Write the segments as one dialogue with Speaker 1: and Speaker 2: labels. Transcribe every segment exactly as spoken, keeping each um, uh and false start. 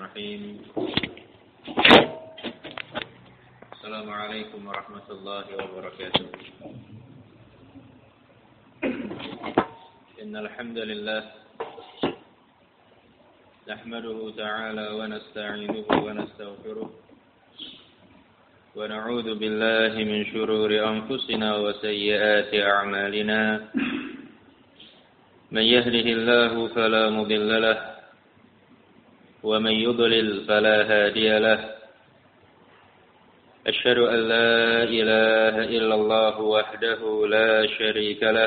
Speaker 1: Bismillahirrahmanirrahim. Assalamualaikum warahmatullahi wabarakatuh. Innal hamdalillah nahmaduhu ta'ala wa nasta'inuhu wa nastaghfiruh wa na'udzu billahi min shururi anfusina wa sayyiati a'malina. Man yahdihillahu fala mudilla lahu ومن يضلل فلا هادي له أشهد أن لا إله إلا الله وحده لا شريك له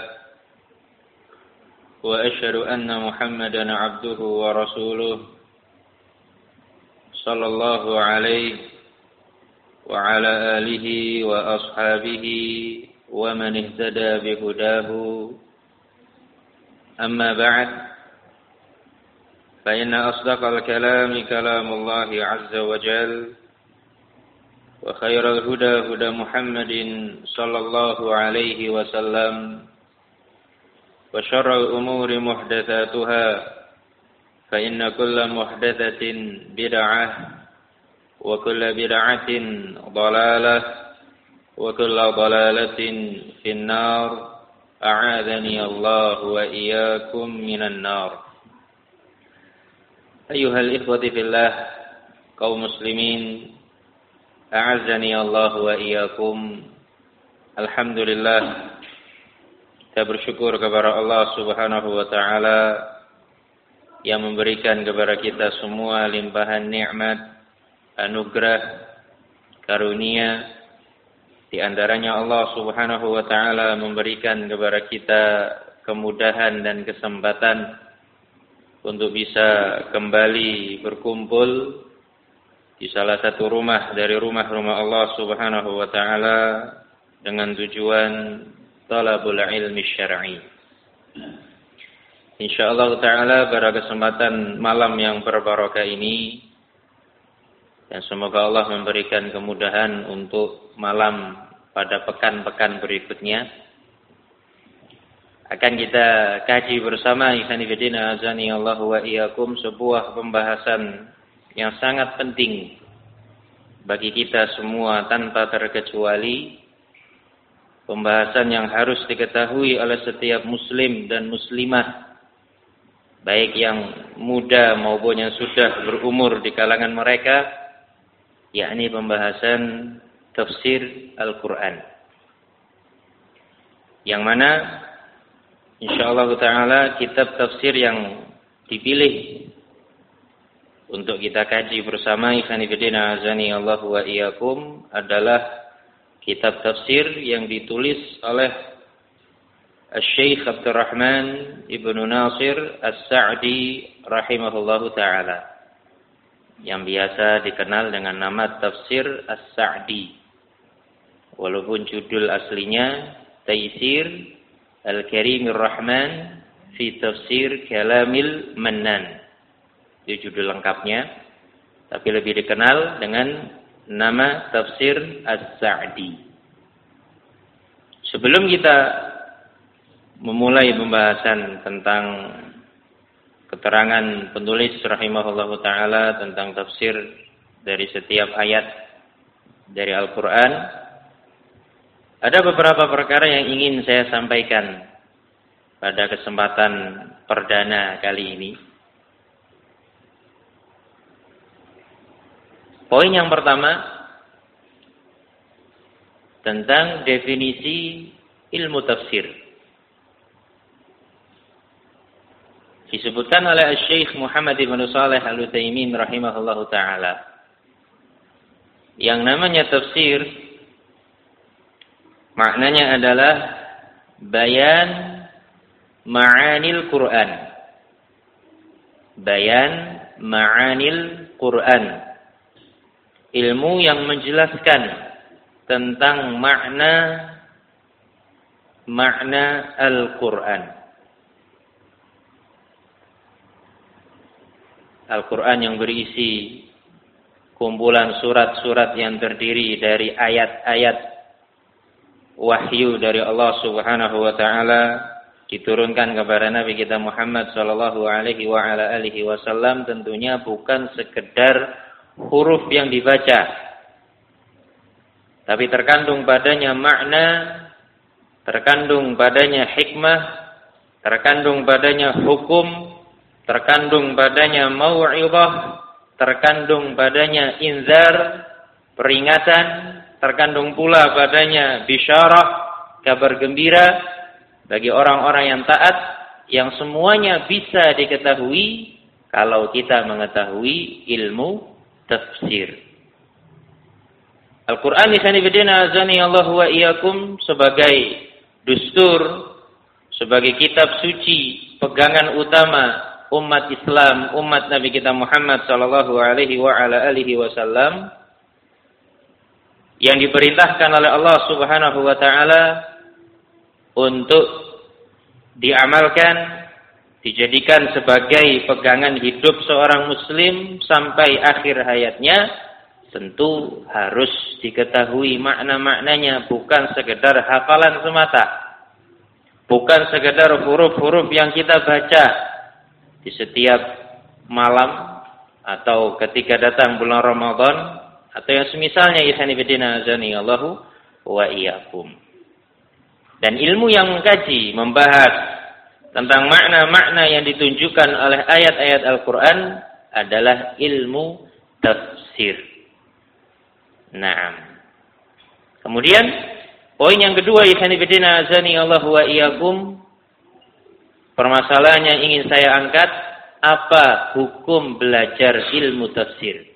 Speaker 1: وأشهد أن محمدا عبده ورسوله صلى الله عليه وعلى آله وأصحابه ومن اهتدى بهداه أما بعد فإن أصدق الكلام كلام الله عز وجل وخير الهدى هدى محمد صلى الله عليه وسلم وشر الأمور محدثاتها فإن كل محدثة بدعة وكل بدعة ضلالة وكل ضلالة في النار أعاذني الله وإياكم من النار. Ayyuhal ikhwati fillah, kaum muslimin, a'azzani Allah wa iyyakum. Alhamdulillah, kita bersyukur kepada Allah Subhanahu wa taala yang memberikan kepada kita semua limpahan nikmat, anugerah, karunia. Di antaranya Allah Subhanahu wa taala memberikan kepada kita kemudahan dan kesempatan untuk bisa kembali berkumpul di salah satu rumah dari rumah-rumah Allah Subhanahu wa taala dengan tujuan talabul ilmi syar'i. Insyaallah taala pada kesempatan malam yang berbarokah ini, dan semoga Allah memberikan kemudahan untuk malam pada pekan-pekan berikutnya, akan kita kaji bersama ikhwan fillah azani Allah wa iyyakum sebuah pembahasan yang sangat penting bagi kita semua tanpa terkecuali, pembahasan yang harus diketahui oleh setiap muslim dan muslimah, baik yang muda maupun yang sudah berumur di kalangan mereka, yakni pembahasan tafsir Al-Qur'an, yang mana insyaallah ta'ala kitab tafsir yang dipilih untuk kita kaji bersama ikhwan fillah azani Allah wa iyyakum adalah kitab tafsir yang ditulis oleh Asy-Syaikh Abdurrahman Ibnu Nasir As-Sa'di rahimahullahu ta'ala, yang biasa dikenal dengan nama Tafsir As-Sa'di, walaupun judul aslinya Taisir Al-Karimir Rahman fi Tafsir Kalamil Mannan. Itu judul lengkapnya, tapi lebih dikenal dengan nama Tafsir As-Sa'di. Sebelum kita memulai pembahasan tentang keterangan penulis rahimahullahu ta'ala tentang tafsir dari setiap ayat dari Al-Quran, ada beberapa perkara yang ingin saya sampaikan pada kesempatan perdana kali ini. Poin yang pertama tentang definisi ilmu tafsir. Disebutkan oleh Syekh Muhammad bin Shalih Al-Utsaimin rahimahullahu taala, yang namanya tafsir maknanya adalah bayan ma'anil Quran. Bayan ma'anil Quran. Ilmu yang menjelaskan tentang makna makna Al-Quran. Al-Quran yang berisi kumpulan surat-surat yang terdiri dari ayat-ayat wahyu dari Allah Subhanahu wa taala diturunkan kepada Nabi kita Muhammad sallallahu alaihi wa ala alihi wasallam tentunya bukan sekedar huruf yang dibaca, tapi terkandung padanya makna, terkandung padanya hikmah, terkandung padanya hukum, terkandung padanya mau'izah, terkandung padanya inzar, peringatan, terkandung pula padanya bisyarah, kabar gembira bagi orang-orang yang taat, yang semuanya bisa diketahui kalau kita mengetahui ilmu tafsir. Al-Quran disani bidina azani Allah wa iyyakum sebagai dustur, sebagai kitab suci, pegangan utama umat Islam, umat Nabi kita Muhammad sallallahu alaihi wa ala alihi wasallam, yang diperintahkan oleh Allah Subhanahu wa taala untuk diamalkan, dijadikan sebagai pegangan hidup seorang muslim sampai akhir hayatnya, tentu harus diketahui makna-maknanya, bukan sekedar hafalan semata, bukan sekedar huruf-huruf yang kita baca di setiap malam atau ketika datang bulan Ramadan atau yang semisalnya. Ihsani bidina azani Allahu wa iyyakum. Dan ilmu yang mengkaji, membahas tentang makna-makna yang ditunjukkan oleh ayat-ayat Al-Quran adalah ilmu tafsir. Naam. Kemudian poin yang kedua, ihsani bidina azani Allah wa iyyakum, permasalahan yang ingin saya angkat, apa hukum belajar ilmu tafsir?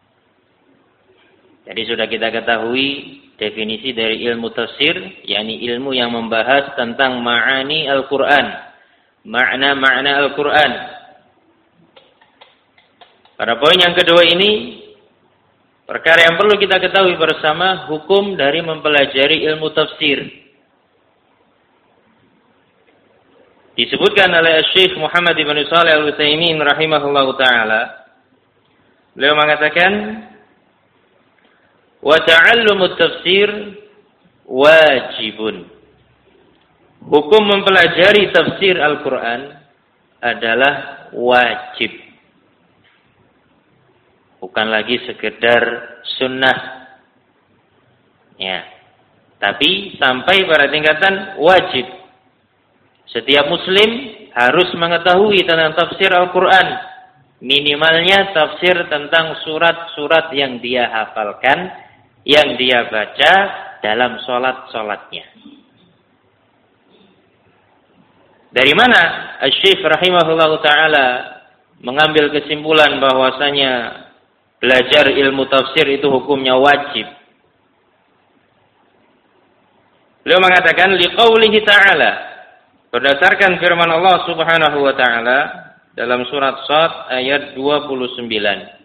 Speaker 1: Jadi sudah kita ketahui definisi dari ilmu tafsir, yakni ilmu yang membahas tentang ma'ani Al-Quran, makna-makna Al-Quran. Pada poin yang kedua ini, perkara yang perlu kita ketahui bersama, hukum dari mempelajari ilmu tafsir. Disebutkan oleh Syekh Muhammad bin Shalih Al-Utsaimin rahimahullahu taala, beliau mengatakan, wa ta'allumut tafsir wajibun. Hukum mempelajari tafsir Al-Quran adalah wajib, bukan lagi sekedar sunnah, ya, tapi sampai pada tingkatan wajib. Setiap muslim harus mengetahui tentang tafsir Al-Quran, minimalnya tafsir tentang surat-surat yang dia hafalkan, yang dia baca dalam sholat-sholatnya. Dari mana Asy-Syaikh rahimahullah ta'ala mengambil kesimpulan bahwasanya belajar ilmu tafsir itu hukumnya wajib? Beliau mengatakan, liqaulihi ta'ala, berdasarkan firman Allah Subhanahu wa ta'ala dalam surat Shad ayat dua puluh sembilan.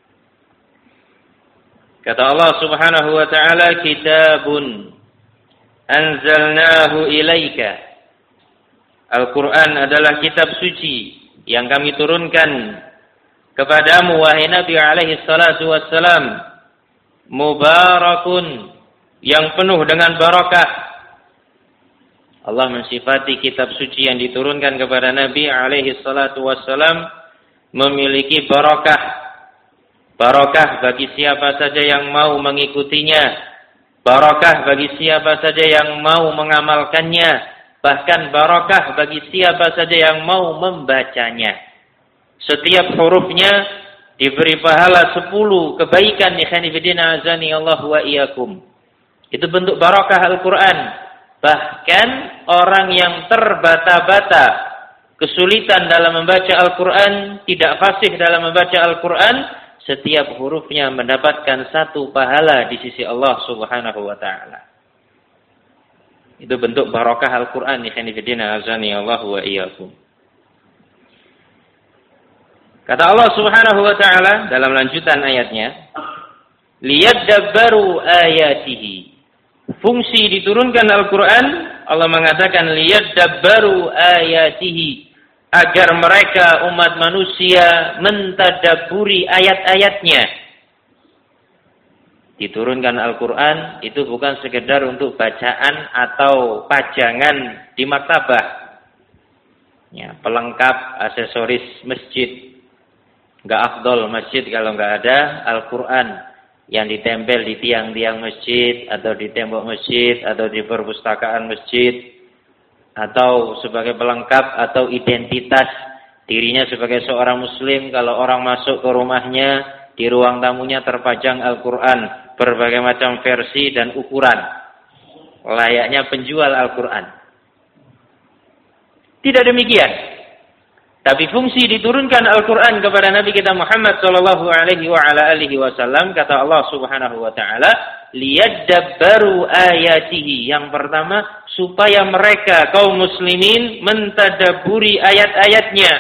Speaker 1: Kata Allah Subhanahu wa ta'ala, kitabun anzalnahu ilaika. Al-Quran adalah kitab suci yang kami turunkan kepadamu, wahai Nabi alaihi salatu wassalam, mubarakun, yang penuh dengan barakah. Allah mensifati kitab suci yang diturunkan kepada Nabi alaihi salatu wassalam memiliki barakah. Barakah bagi siapa saja yang mau mengikutinya, barakah bagi siapa saja yang mau mengamalkannya, bahkan barakah bagi siapa saja yang mau membacanya. Setiap hurufnya diberi pahala sepuluh kebaikan. Ikhwani fillah azani Allah wa iyyakum. Itu bentuk barakah Al-Quran. Bahkan orang yang terbata-bata, kesulitan dalam membaca Al-Quran, tidak fasih dalam membaca Al-Quran, setiap hurufnya mendapatkan satu pahala di sisi Allah Subhanahu wa ta'ala. Itu bentuk barakah Al-Quran. Ikhwani fillah azani Allah wa iyyakum. Kata Allah Subhanahu wa ta'ala dalam lanjutan ayatnya, liyadabbaru ayatihi. Fungsi diturunkan Al-Quran, Allah mengatakan liyadabbaru ayatihi, agar mereka umat manusia mentadabburi ayat-ayatnya. Diturunkan Al-Quran itu bukan sekedar untuk bacaan atau pajangan di maktabah, Ya, pelengkap aksesoris masjid. Enggak afdol masjid kalau enggak ada Al-Qur'an yang ditempel di tiang-tiang masjid atau di tembok masjid atau di perpustakaan masjid, atau sebagai pelengkap atau identitas dirinya sebagai seorang muslim. Kalau orang masuk ke rumahnya, di ruang tamunya terpajang Al-Qur'an berbagai macam versi dan ukuran, layaknya penjual Al-Qur'an. Tidak demikian. Tapi fungsi diturunkan Al-Quran kepada Nabi kita Muhammad sallallahu alaihi wa ala alihi wasallam, kata Allah Subhanahu wa taala, liyadabbaru ayatihi. Yang pertama, supaya mereka kaum muslimin mentadabburi ayat-ayatnya.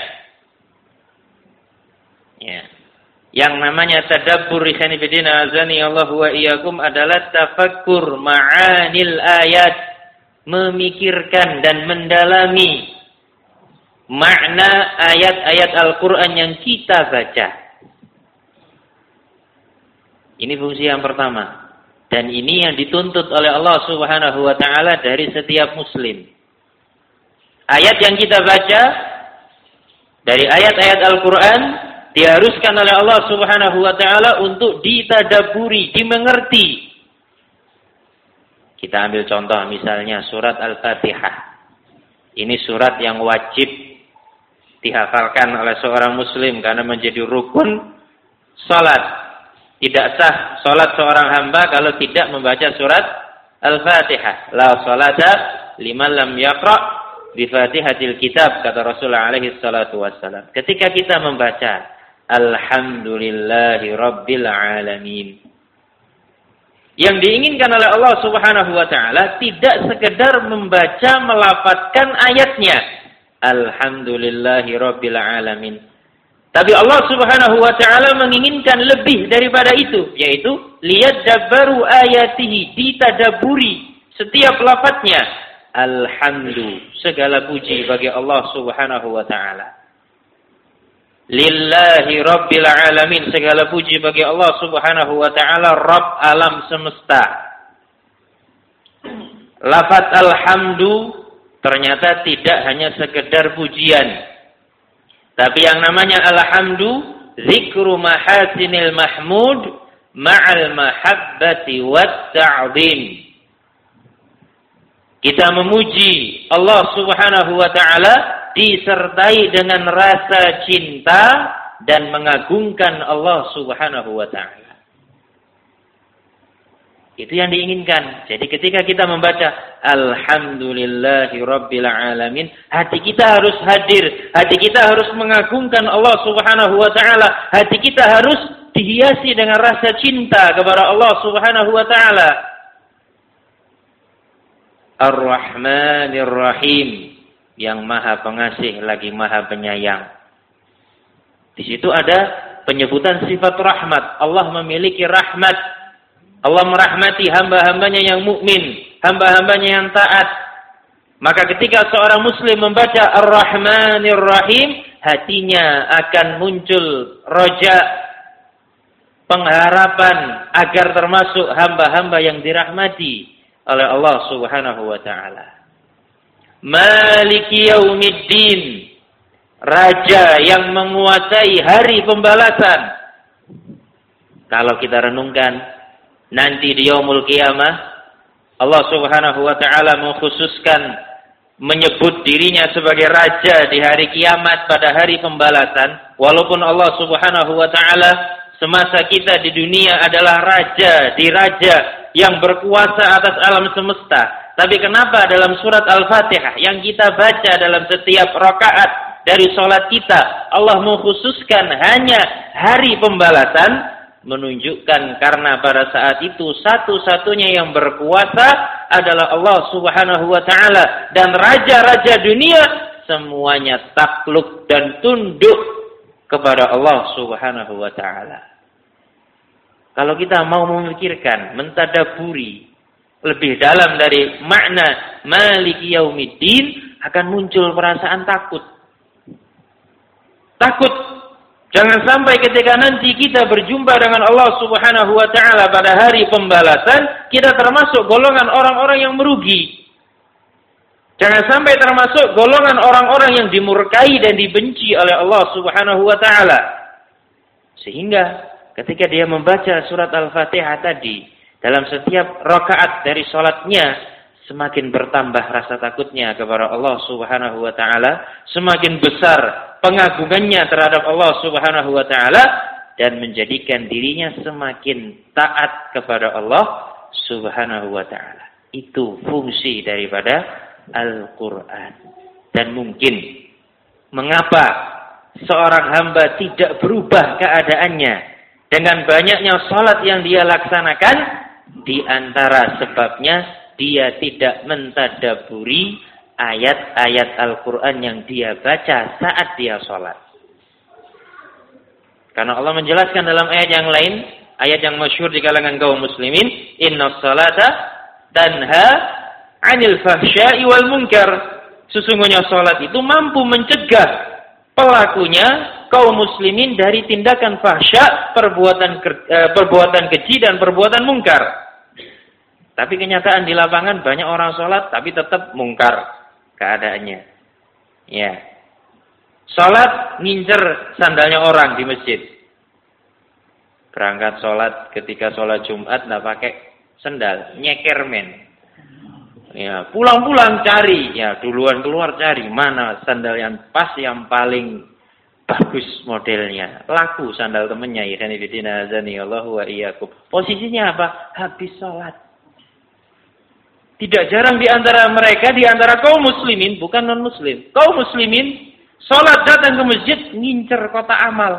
Speaker 1: Ya. Yang namanya tadabbur ikhwan fillah azani Allah wa iyyakum adalah tafakkur ma'anil ayat, memikirkan dan mendalami makna ayat-ayat Al-Quran yang kita baca. Ini fungsi yang pertama. Dan ini yang dituntut oleh Allah Subhanahu wa ta'ala dari setiap muslim. Ayat yang kita baca, dari ayat-ayat Al-Quran, diharuskan oleh Allah Subhanahu wa ta'ala untuk ditadaburi, dimengerti. Kita ambil contoh misalnya surat Al-Fatihah. Ini surat yang wajib dihafalkan oleh seorang muslim karena menjadi rukun salat. Tidak sah salat seorang hamba kalau tidak membaca surat Al-Fatihah. La salata liman lam yaqra bi Fatihatil kitab, kata Rasulullah alaihi salatu wassalam. Ketika kita membaca Alhamdulillahi rabbil alamin, yang diinginkan oleh Allah Subhanahu wa taala tidak sekedar membaca melafadzkan ayatnya Alhamdulillahi rabbil alamin, tapi Allah Subhanahu wa taala menginginkan lebih daripada itu, yaitu liyadabbaru ayatihi, ditadaburi setiap lafadznya. Alhamdu, segala puji bagi Allah Subhanahu wa taala. Lillahi rabbil alamin, segala puji bagi Allah Subhanahu wa taala, Rabb alam semesta. Lafaz alhamdu ternyata tidak hanya sekedar pujian, tapi yang namanya alhamdu zikru mahasinil mahmud ma'al mahabbati wat ta'zim. Kita memuji Allah Subhanahu wa taala disertai dengan rasa cinta dan mengagungkan Allah Subhanahu wa taala. Itu yang diinginkan. Jadi ketika kita membaca Alhamdulillahi rabbil alamin, hati kita harus hadir, hati kita harus mengagungkan Allah Subhanahu wa taala, hati kita harus dihiasi dengan rasa cinta kepada Allah Subhanahu wa taala. Ar-Rahmanir Rahim, yang Maha Pengasih lagi Maha Penyayang. Di situ ada penyebutan sifat rahmat. Allah memiliki rahmat. Allah merahmati hamba-hambanya yang mukmin, hamba-hambanya yang taat. Maka ketika seorang muslim membaca Ar-Rahmanir Rahim, hatinya akan muncul roja, pengharapan agar termasuk hamba-hamba yang dirahmati oleh Allah Subhanahu wa taala. Maliki Yaumiddin, raja yang menguasai hari pembalasan. Kalau kita renungkan, nanti di yaumul qiyamah, Allah Subhanahu wa taala mengkhususkan menyebut dirinya sebagai raja di hari kiamat pada hari pembalasan. Walaupun Allah Subhanahu wa taala semasa kita di dunia adalah raja, diraja yang berkuasa atas alam semesta. Tapi kenapa dalam surat Al-Fatihah yang kita baca dalam setiap rakaat dari salat kita, Allah mengkhususkan hanya hari pembalasan? Menunjukkan karena pada saat itu satu-satunya yang berkuasa adalah Allah Subhanahu wa taala, dan raja-raja dunia semuanya takluk dan tunduk kepada Allah Subhanahu wa taala. Kalau kita mau memikirkan, mentadaburi lebih dalam dari makna Maliki Yaumiddin, akan muncul perasaan takut. Takut. Jangan sampai ketika nanti kita berjumpa dengan Allah Subhanahu wa taala pada hari pembalasan, kita termasuk golongan orang-orang yang merugi. Jangan sampai termasuk golongan orang-orang yang dimurkai dan dibenci oleh Allah Subhanahu wa taala. Sehingga ketika dia membaca surat Al-Fatihah tadi, dalam setiap rakaat dari salatnya semakin bertambah rasa takutnya kepada Allah Subhanahu wa taala, semakin besar pengagungannya terhadap Allah Subhanahu wa taala dan menjadikan dirinya semakin taat kepada Allah Subhanahu wa taala. Itu fungsi daripada Al-Quran. Dan mungkin mengapa seorang hamba tidak berubah keadaannya dengan banyaknya salat yang dia laksanakan, di antara sebabnya dia tidak mentadaburi ayat-ayat Al-Quran yang dia baca saat dia salat. Karena Allah menjelaskan dalam ayat yang lain, ayat yang masyhur di kalangan kaum muslimin, innas salata tanha 'anil fahsya'i wal munkar. Sesungguhnya salat itu mampu mencegah pelakunya kaum muslimin dari tindakan fahsya, perbuatan perbuatan keji dan perbuatan mungkar. Tapi kenyataan di lapangan banyak orang salat tapi tetap mungkar keadaannya. Ya. Salat ngincer sandalnya orang di masjid. Berangkat salat, ketika salat Jumat enggak pakai sandal, nyeker men. Ya, pulang-pulang cari, ya duluan keluar cari mana sandal yang pas, yang paling bagus modelnya. Laku sandal temennya, ya kan ibidina azani Allahu wa iyyakum. Posisinya apa? Habis sholat. Tidak jarang di antara mereka, di antara kaum muslimin, bukan non muslim, kaum muslimin sholat datang ke masjid ngincer kotak amal.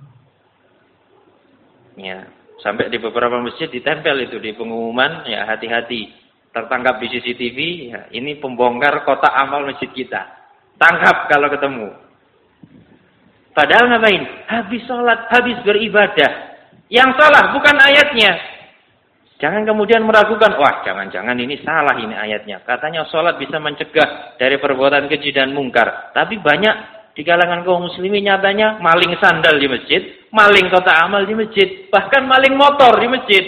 Speaker 1: Ya, sampai di beberapa masjid ditempel itu di pengumuman, ya hati-hati. Tertangkap di C C T V, ya, ini pembongkar kotak amal masjid kita. Tangkap kalau ketemu. Padahal ngapain? Habis sholat, habis beribadah. Yang salah bukan ayatnya. Jangan kemudian meragukan, wah jangan-jangan ini salah ini ayatnya. Katanya sholat bisa mencegah dari perbuatan keji dan mungkar. Tapi banyak di kalangan kaum muslimin nyatanya maling sandal di masjid, maling kotak amal di masjid, bahkan maling motor di masjid.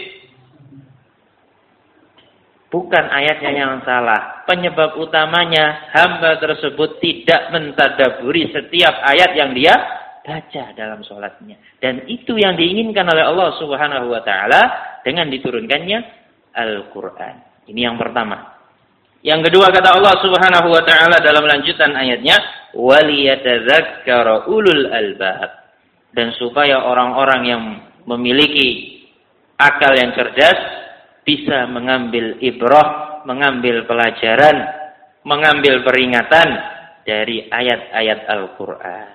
Speaker 1: Bukan ayatnya yang salah. Penyebab utamanya hamba tersebut tidak mentadaburi setiap ayat yang dia baca dalam sholatnya. Dan itu yang diinginkan oleh Allah Subhanahu wa taala dengan diturunkannya Al-Quran. Ini yang pertama. Yang kedua kata Allah Subhanahu wa taala dalam lanjutan ayatnya, waliyatadzakkara ulul albab. Dan supaya orang-orang yang memiliki akal yang cerdas bisa mengambil ibrah, mengambil pelajaran, mengambil peringatan dari ayat-ayat Al-Quran.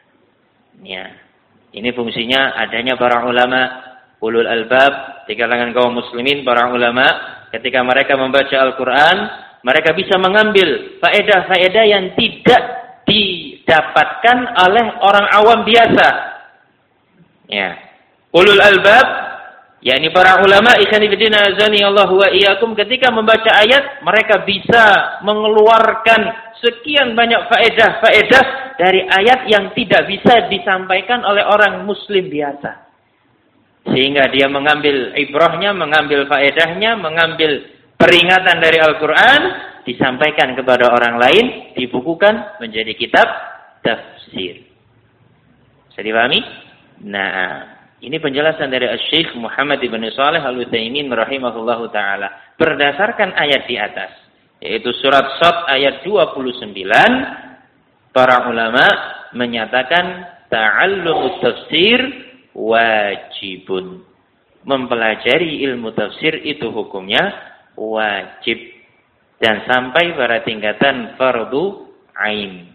Speaker 1: Ya, ini fungsinya adanya para ulama ulul albab di kalangan kaum muslimin. Para ulama ketika mereka membaca Al-Quran, mereka bisa mengambil faedah-faedah yang tidak didapatkan oleh orang awam biasa. Ya, ulul albab, yakni para ulama ikhwan fillah azani Allah wa iyyakum, ketika membaca ayat mereka bisa mengeluarkan sekian banyak faedah-faedah dari ayat yang tidak bisa disampaikan oleh orang muslim biasa. Sehingga dia mengambil ibrahnya, mengambil faedahnya, mengambil peringatan dari Al-Quran, disampaikan kepada orang lain, dibukukan menjadi kitab tafsir. Bisa dipahami? Nah, ini penjelasan dari Syekh Muhammad ibn Shalih Al-Utsaimin rahimahullahu taala berdasarkan ayat di atas, yaitu surat Shad ayat dua puluh sembilan. Para ulama menyatakan ta'allumut tafsir wajibun. Mempelajari ilmu tafsir itu hukumnya wajib dan sampai pada tingkatan fardu ain.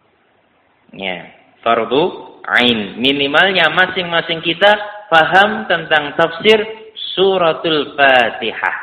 Speaker 1: Ya, fardu ain. Minimalnya masing-masing kita paham tentang tafsir suratul Fatihah.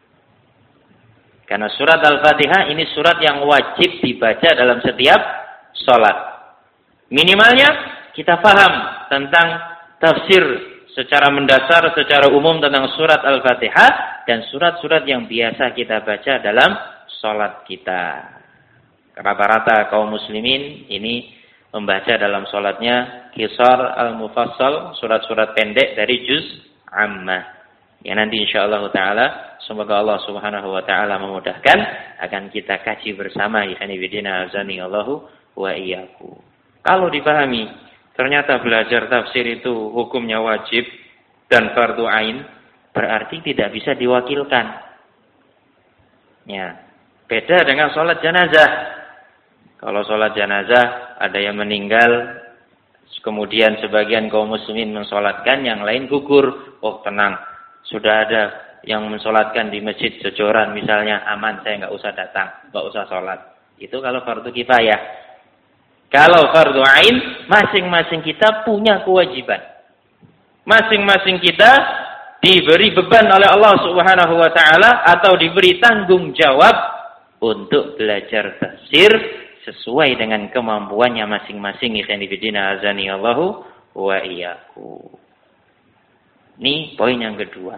Speaker 1: Karena surat Al-Fatihah ini surat yang wajib dibaca dalam setiap sholat. Minimalnya kita paham tentang tafsir secara mendasar, secara umum tentang surat Al-Fatihah dan surat-surat yang biasa kita baca dalam sholat kita. Rata-rata kaum muslimin ini membaca dalam sholatnya Qisar al-Mufassal, surat-surat pendek dari juz Ammah. Ya nanti insyaallah taala semoga Allah Subhanahu wa taala memudahkan akan kita kaji bersama ikhwani fillah azani Allahu wa iyyakum. Kalau dipahami ternyata belajar tafsir itu hukumnya wajib dan fardu ain, berarti tidak bisa diwakilkan. Ya, beda dengan sholat jenazah. Kalau sholat jenazah ada yang meninggal, kemudian sebagian kaum muslimin mensolatkan, yang lain gugur. Oh tenang, sudah ada yang mensolatkan di masjid Jojoran misalnya, aman, saya nggak usah datang, nggak usah sholat. Itu kalau fardu kifayah. Kalau fardu ain, masing-masing kita punya kewajiban. Masing-masing kita diberi beban oleh Allah Subhanahu wa taala atau diberi tanggung jawab untuk belajar tafsir sesuai dengan kemampuannya masing-masing. Ikhwan fillah azani Allahu wa iyyakum. Ini poin yang kedua.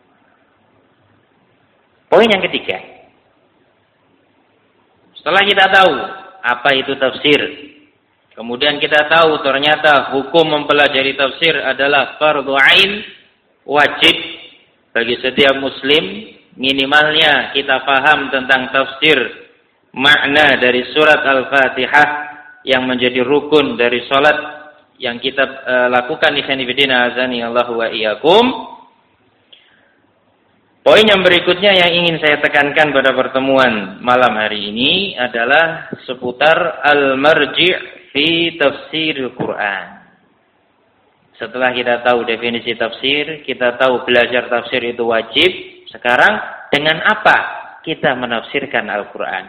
Speaker 1: Poin yang ketiga. Setelah kita tahu apa itu tafsir, kemudian kita tahu ternyata hukum mempelajari tafsir adalah fardhu ain, wajib bagi setiap muslim. Minimalnya kita paham tentang tafsir makna dari surat Al-Fatihah yang menjadi rukun dari salat yang kita uh, lakukan di sanifidina azani Allahu wa iyyakum. Poin yang berikutnya yang ingin saya tekankan pada pertemuan malam hari ini adalah seputar al-marji' fi tafsir Al-Quran. Setelah kita tahu definisi tafsir, kita tahu belajar tafsir itu wajib. Sekarang dengan apa kita menafsirkan Al-Quran?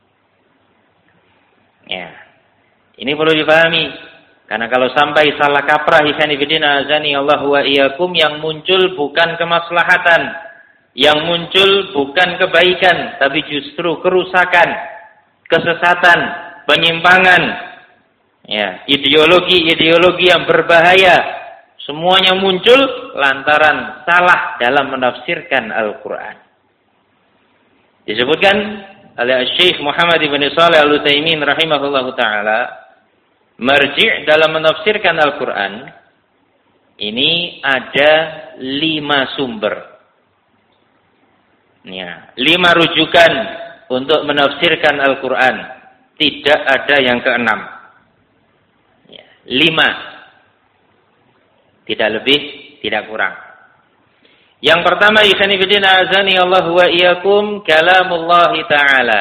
Speaker 1: Ya, ini perlu dipahami. Karena kalau sampai salah kaprah ikhwani fillah azani Allahu wa iyyakum, yang muncul bukan kemaslahatan, yang muncul bukan kebaikan, tapi justru kerusakan, kesesatan, penyimpangan, ya, ideologi-ideologi yang berbahaya. Semuanya muncul lantaran salah dalam menafsirkan Al-Quran. Disebutkan oleh Syekh Muhammad ibn Shalih Al-Utsaimin rahimahullahu taala, marji' dalam menafsirkan Al-Quran ini ada lima sumber. Ya, lima rujukan untuk menafsirkan Al-Quran. Tidak ada yang keenam. Ya, lima. Tidak lebih, tidak kurang. Yang pertama, ikhwani fillah azani Allahu wa iyyakum, kalamullah ta'ala.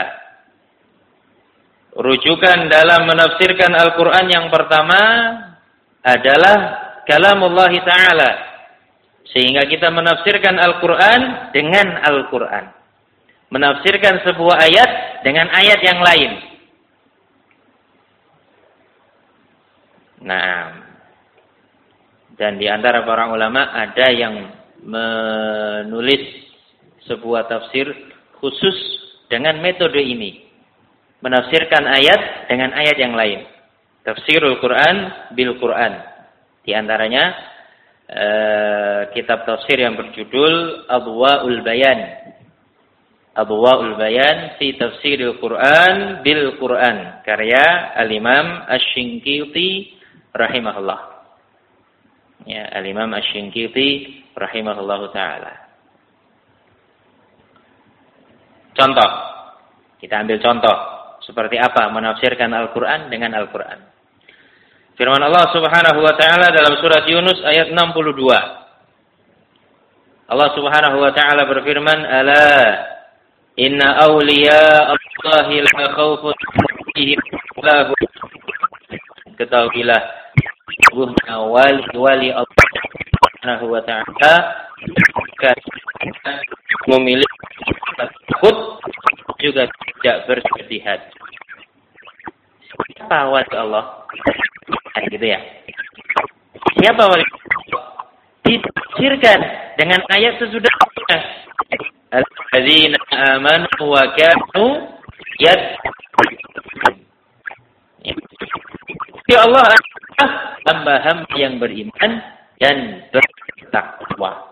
Speaker 1: Rujukan dalam menafsirkan Al-Quran yang pertama adalah kalamullah ta'ala. Sehingga kita menafsirkan Al-Quran dengan Al-Quran. Menafsirkan sebuah ayat dengan ayat yang lain. Nah, dan di antara para ulama ada yang menulis sebuah tafsir khusus dengan metode ini. Menafsirkan ayat dengan ayat yang lain. Tafsirul Quran bil Quran. Di antaranya eh, kitab tafsir yang berjudul Adwa'ul Bayan. Adwa'ul Bayan fi Tafsiril Quran bil Quran. Karya Al-Imam Asy-Shinqiti rahimahullah. Ya, Al-Imam Asy-Shinqiti rahimahullahu taala. Contoh. Kita ambil contoh seperti apa menafsirkan Al-Quran dengan Al-Quran. Firman Allah Subhanahu wa taala dalam surat Yunus ayat enam puluh dua. Allah Subhanahu wa taala berfirman, "Ala inna awliya Allahi la khaufun 'alaihim wa la hum." Ketahuilah sesungguhnya wali-wali Allah Subhanahu wa taala bukan memiliki takut juga tidak bersedih hati. Siapa wali Allah? Kan gitu ya. Siapa wali Allah? Ditafsirkan dengan ayat sesudahnya. Alladzina amanu wa kanu yattaqun. Ya Allah adalah hamba-hamba yang beriman dan bertakwa.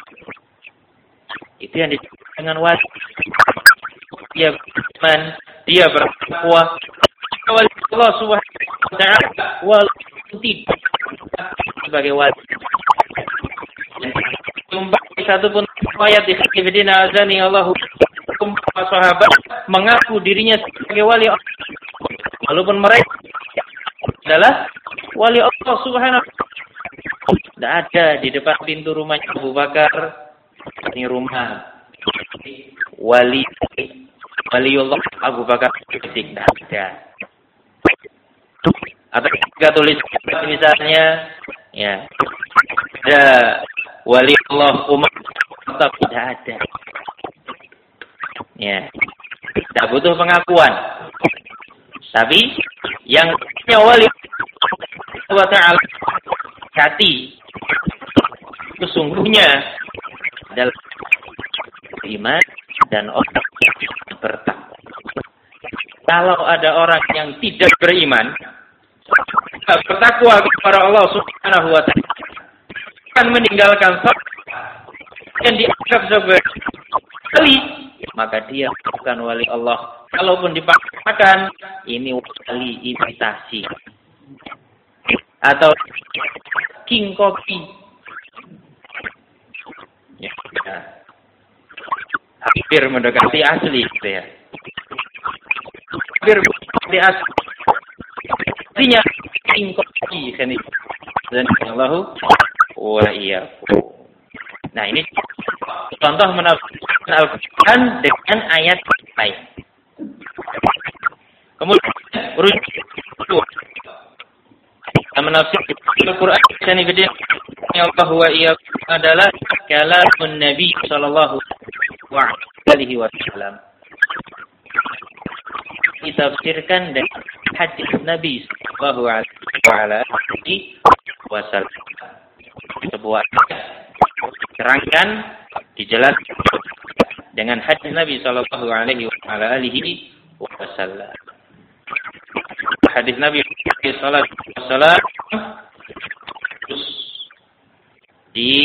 Speaker 1: Itu yang disebut dengan wali. Dia beriman, dia bertakwa. Wali Allah Subhanahu wa taala walaupun tidak sebagai wali. Jumpai satu pun ayat ikhtifidina azani Allahu sahabat mengaku dirinya sebagai wali Allah. Walaupun mereka adalah wali Allah Subhanahu. Tidak ada di depan pintu rumahnya Abu Bakar ini rumah wali waliullah Abu Bakar Siddiq. Tidak ada. Atau kita tulis misalnya ya ada wali Allah Umar tidak ada. Ya, tidak butuh pengakuan. Tapi yang punya wali Allah Ta'ala hati sesungguhnya adalah iman dan orang yang bertakwa. Kalau ada orang yang tidak beriman, bertakwa kepada Allah Subhanahu wa Ta'ala, akan meninggalkan salat yang dianggap sebagai wali, maka dia bukan wali Allah. Kalaupun dipaksakan, ini wali imitasi atau king kopi. Ya, ya. Hampir mendekati asli, gitu ya. Hampir mendekati asli. Artinya king kopi kan itu. Dan Allahu wa iyyakum. Nah, ini contoh menafsirkan Al-Quran dengan ayat lain. Kemudian rujuk kedua. Menafsirkan Al-Quran dengan gede Allah wa iyyakum adalah kalamun Nabi sallallahu alaihi wasallam. Ditafsirkan dengan hadis Nabi sallallahu alaihi wasallam. Sebuah terangkan, dijelaskan dengan hadis Nabi sallallahu alaihi wasallam. Hadis Nabi sallallahu alaihi wasallam di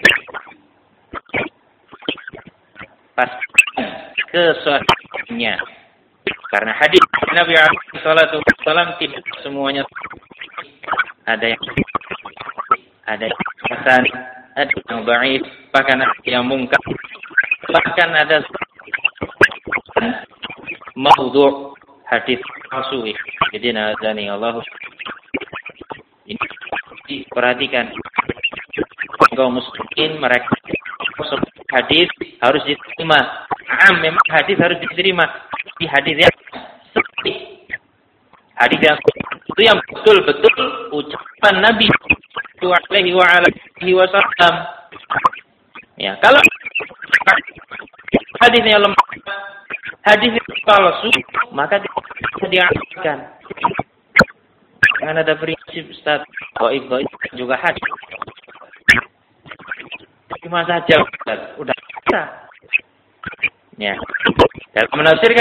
Speaker 1: pastikan kesahihannya. Karena hadis Nabi sallallahu alaihi wasallam tidak semuanya ada yang ada yang hasan, ada yang dhaif, bahkan ada yang mungkar, bahkan ada maudhu' hadis palsu. Jadi nazani Allah ini diperhatikan kaum muslimin, mereka hadis harus diterima. Am, memang hadis harus diterima. Di hadis yang seperti hadis yang itu yang betul-betul ucapan Nabi Alaihi wa alihi wasallam. Ya, kalau hadisnya lemah, hadis palsu, maka tidak diamalkan. Jangan ada prinsip Ustaz, dhaif dhaif juga hadis. Cuma saja Ustaz, udah bisa. Ya. Dalam menafsirkan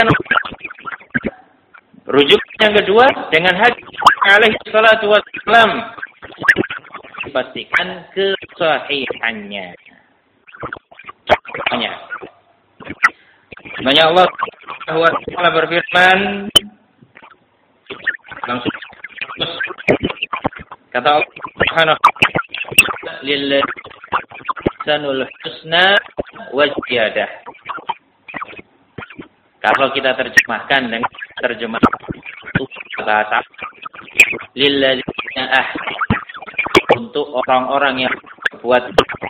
Speaker 1: rujuk yang kedua dengan hadis alaihi salatu wassalam dipastikan kesahihannya. Contohnya, banyak Allah Subhanahu wa Ta'ala berfirman langsung kata Allah Subhanahu wa Ta'ala lillahsanul husna wa ziyadah. Kalau kita terjemahkan dengan terjemahan bahasa lilladzina ahsanu, untuk orang-orang yang berbuat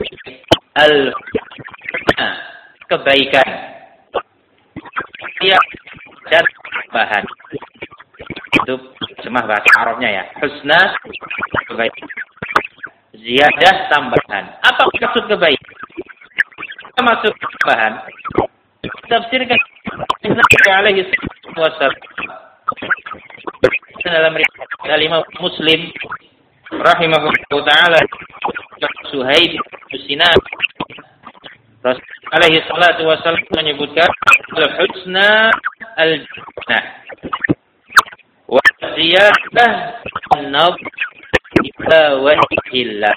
Speaker 1: al-husna, kebaikan, ya, dan bahan. Itu terjemah bahasa Arabnya ya. Husna, kebaikan. Ziyadah, tambahan. Apa maksud kebaikan? Apa maksud tambahan? Tafsirkan Nabi alaihi wasallam dalam riwayat Al-Imam Muslim rahimahullahu taala, Suhaib bin Sinan Rasul alaihi salatu wasallam menyebutkan al-husna al-jannah wa ziyadah an-nadhr ila wajhillah.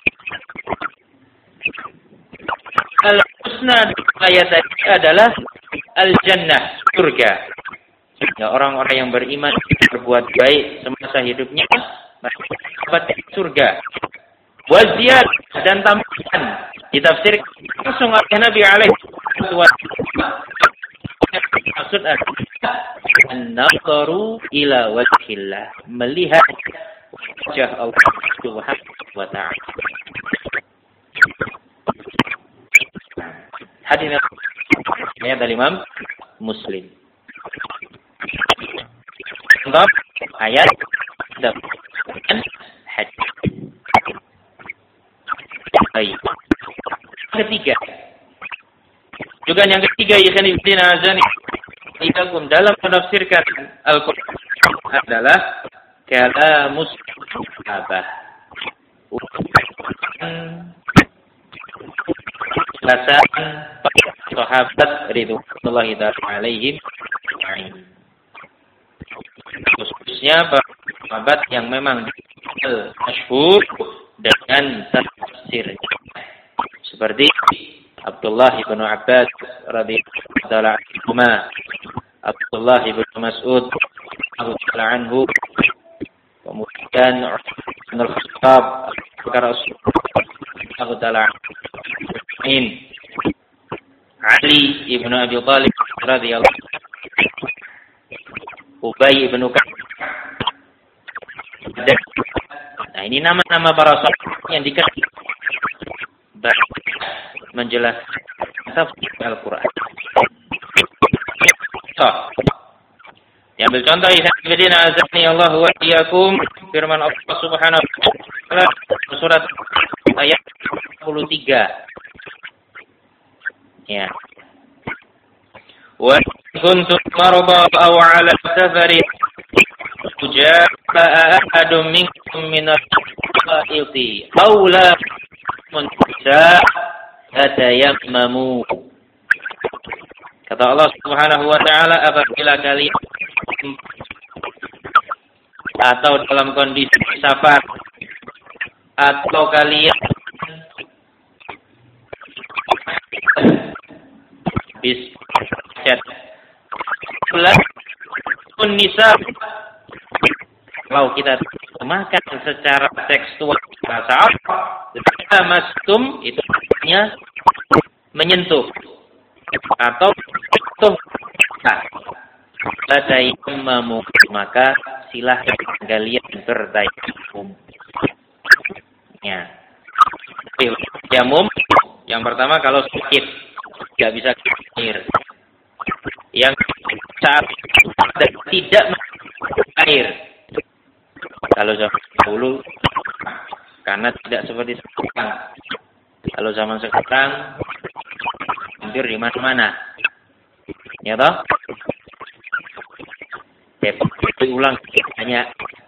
Speaker 1: Al-husna ayat ini adalah al-jannah, surga. Ya, orang-orang yang beriman berbuat baik semasa hidupnya dapat surga. Waziat dan tambahan ditafsirkan langsung oleh Nabi alaihi wasallam. Maksud adalah an-nazaru ila wajhillah, melihat wajah Allah Subhanahu wa ta'ala. Hadis ayat dari Imam Muslim. Contoh ayat dan hadis. Baik. Ketiga. Juga yang ketiga ikhwan fillah azani iyakum dalam menafsirkan Al-Qur'an adalah kalamus sahabah. Bacaan sahabat ridwanullahi alaihim. Khususnya sahabat yang memang dikenal masyhur dengan tafsirnya. Seperti Abdullah bin Abbas radhiyallahu anhu, Abdullah bin Mas'ud radhiyallahu anhu, kemudian Umar bin Khattab radhiyallahu anhu, Ali bin Abi Thalib radhiyallahu anhu, Ubay bin Ka'ab. Nah, ini nama-nama para sahabat yang dikenal menjelaskan tafsir Al-Quran. So, ambil contoh ikhwan azani Allah wa iyyakum firman Allah Subhanahu wa taala surat ayat empat puluh tiga. Ya. Wa kuntum marada aw 'ala safarin jaa ahadun minkum min al-ghaiti aw la munsa atayammamu. Kata Allah Subhanahu wa taala, apabila kalian atau dalam kondisi safar atau kalian bis chat pun nisa, kalau kita makan secara tekstual bahasa kita mastum itu artinya menyentuh atau menyentuh. Tayammamu, maka silahkan kalian bertayamum. Ya. Tayamum yang pertama kalau sakit tidak bisa air. Yang saat tidak air. Kalau zaman dahulu karena tidak seperti sekarang. Kalau zaman sekarang hampir di mana-mana. Ya toh? Itu ulang banyak.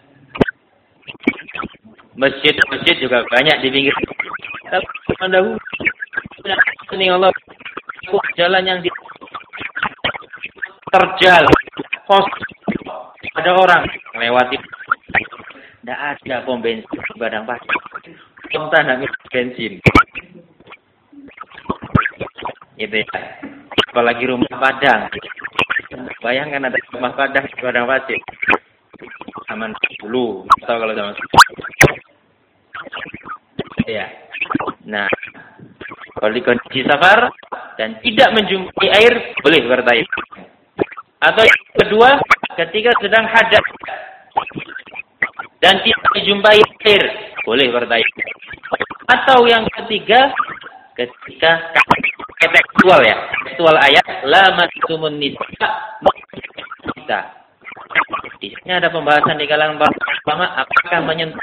Speaker 1: Masjid-masjid juga banyak di pinggir. Tapi dahulu ini Allah jalan yang di terjal pos ada orang melewati, tidak ada pom bensin di Padang Pasir, kontan hanya bensin gitu ya. Apalagi rumah Padang, bayangkan ada rumah Padang di Padang Pasir zaman dulu atau kalau zaman ya. Nah, kalau di kondisi safar dan tidak menjumpai air, boleh bertayamum. Atau yang kedua, ketika sedang hadas dan tidak menjumpai air, boleh bertayamum. Atau yang ketiga, ketika tekstual ya, tekstual ayat la masumun nisa. Di sini ada pembahasan di kalangan para ulama apakah menyentuh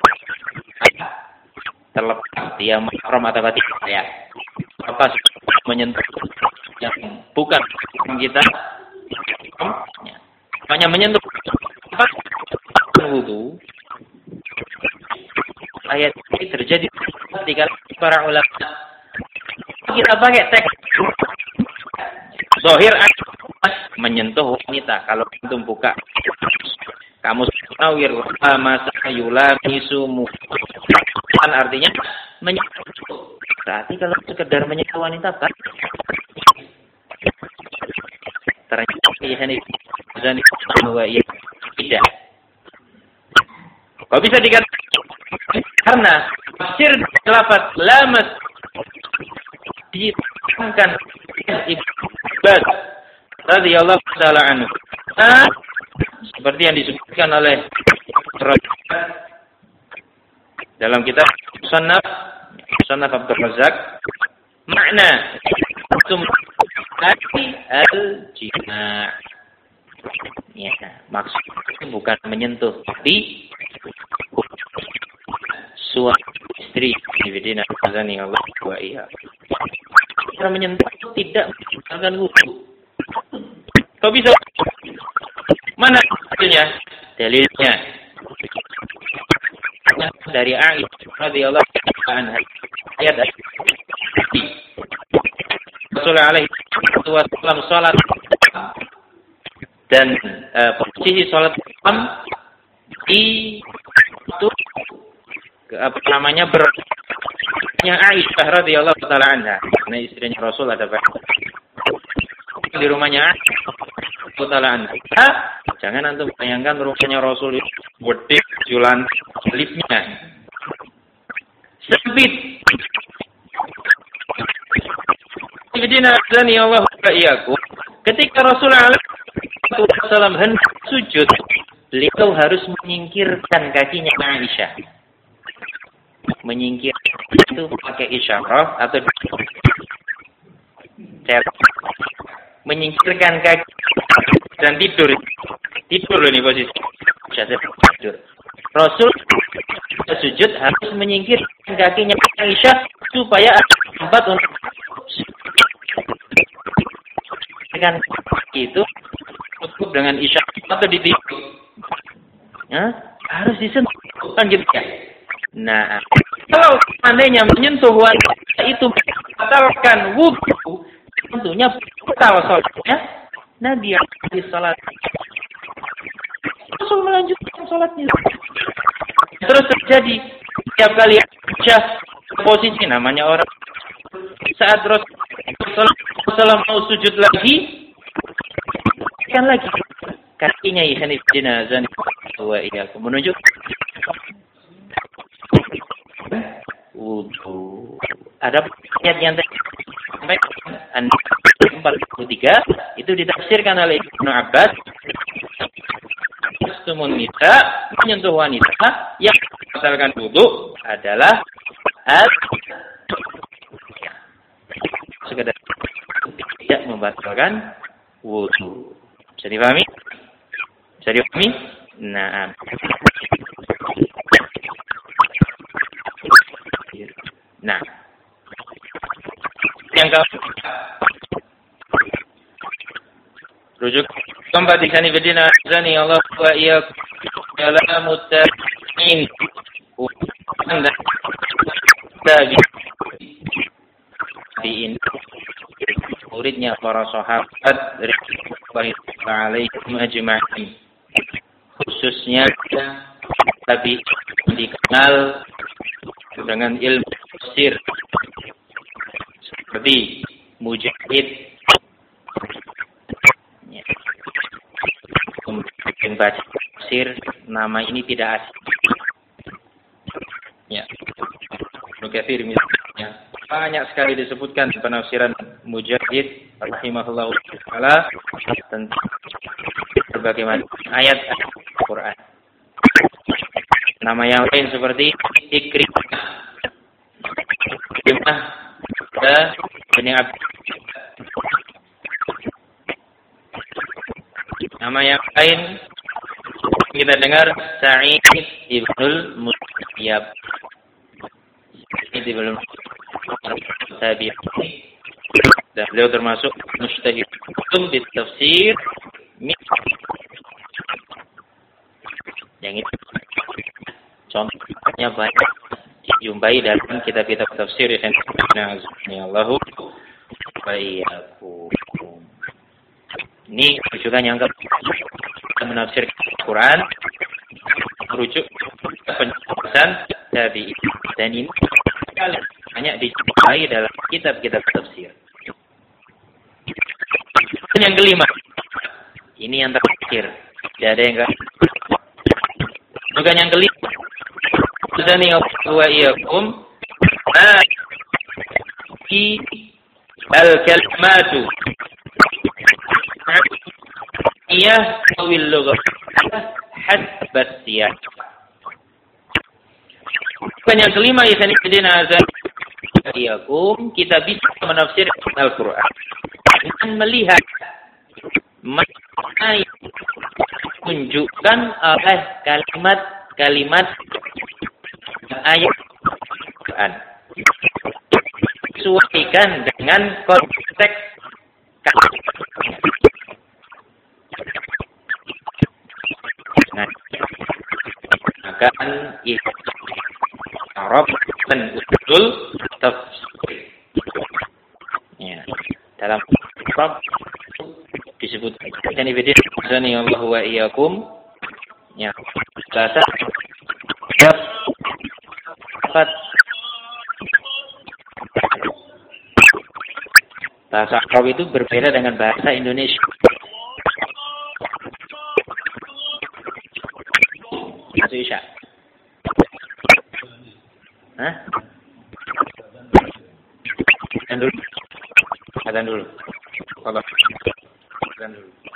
Speaker 1: terlepas dia mahram atau tidak ya. Apa menyentuh yang bukan kita hanya menyentuh wudu. Ayat ini terjadi di kalangan para ulama. Kita pakai teks zahir menyentuh wanita. Kalau antum buka kamus Nawir masayula misumu, kan artinya menyentuh. Berarti kalau sekedar menyentuh wanita kan ternyata ini zani bahwa ia tidak. Kok bisa dikatakan? Karena tafsir lafaz lamas di kan Ibad radhiyallahu taala anhu. Nah, seperti yang disebutkan oleh dalam kitab Musannaf Musannaf Abdul Razak, makna sumati al-jima'. Ya, maksudnya bukan menyentuh di suami istri. Ibadina azani Allah wa iya. Cara menyentuh tidak akan wudu. Kok bisa? Mana dalilnya? Dalilnya dari Aisyah radhiyallahu anha. Ayat Rasulullah alaihi wasallam salat dan uh, posisi salat imam di itu apa namanya bernya Aisyah radhiyallahu taala anha. Nah, istrinya Rasul ada di rumahnya Aisyah taala anha. Jangan antum bayangkan rumahnya Rasul itu gede jualan liftnya. Sempit. Ibadina azani Allah wa iyyakum. Ketika Rasulullah alaihi wasallam hendak sujud, beliau harus menyingkirkan kakinya Aisyah. Menyingkir itu pakai isyarah atau menyingkirkan kaki dan tidur. Tidur loh ini posisi. Tidur. Rasul sujud harus menyingkirkan kakinya Aisyah supaya ada tempat untuk dengan itu cukup dengan isyarat atau ditidur. Ya, harus disentuh kan gitu ya. Nah, kalau seandainya menyentuh wanita itu membatalkan wudu, tentunya batal salatnya. Nabi alaihi salat Rasul melanjutkan salatnya. Terus terjadi setiap kali Aisyah posisi namanya orang saat Rasulullah mau sujud lagi, kan lagi kakinya ihsanif jenazah wa iyyakum menunjuk wudu. Ada ayat yang sampai empat puluh tiga itu ditafsirkan oleh Ibnu Abbas. Sumun nisa, menyentuh wanita yang membatalkan wudu adalah al sekedar tidak membatalkan wudu. Bisa dipahami? Bisa dipahami? Nah, nah, yang keempat, rujuk keempat di sini bedina zani Allah wa iya dalam muttaqin anda tabi di muridnya para sahabat ridwanullah alaihim ajma'in, khususnya tabi dikenal dengan ilmu tafsir seperti Mujahid, ya. Kemudian baca tafsir, nama ini tidak asing, ya. Ibnu Katsir misalnya banyak sekali disebutkan penafsiran Mujahid rahimahullah taala tentang berbagai macam ayat Al-Quran. Nama yang lain seperti Ikrimah, Ikrimah bin Abd. Nama yang lain kita dengar Sa'id ibnul Musayyab. Sa'id ibnul Musayyab. Dan beliau termasuk mujtahid di tafsir. Yang itu contohnya banyak dijumpai dalam kitab-kitab tafsir yang Allahu wa iyyakum. Ini rujukan yang keempat menafsirkan Al-Quran, merujuk penjelasan dari dan ini banyak dijumpai dalam kitab-kitab tafsir. Dan yang kelima, ini yang terakhir, tidak ada yang enggak. Bukan yang kelima. Azani wa iyyakum. Nah, al-kalimatu iya awil lughah hasbat siyaq. Yang kelima, ikhwan fillah azan iyakum, kita bisa menafsirkan Al-Qur'an dengan melihat makna yang ditunjukkan oleh kalimat-kalimat ayat Al-Qur'an. Sesuaikan dengan konteks maka Arab dan usul tafsir. Ya, dalam Arab disebut ini video azani Allah wa iyyakum. Ya, bahasa dapat bahasa Arab itu berbeda dengan bahasa Indonesia. Masuk Isya. Hah? Azan dulu. Azan dulu. Kalau azan dulu.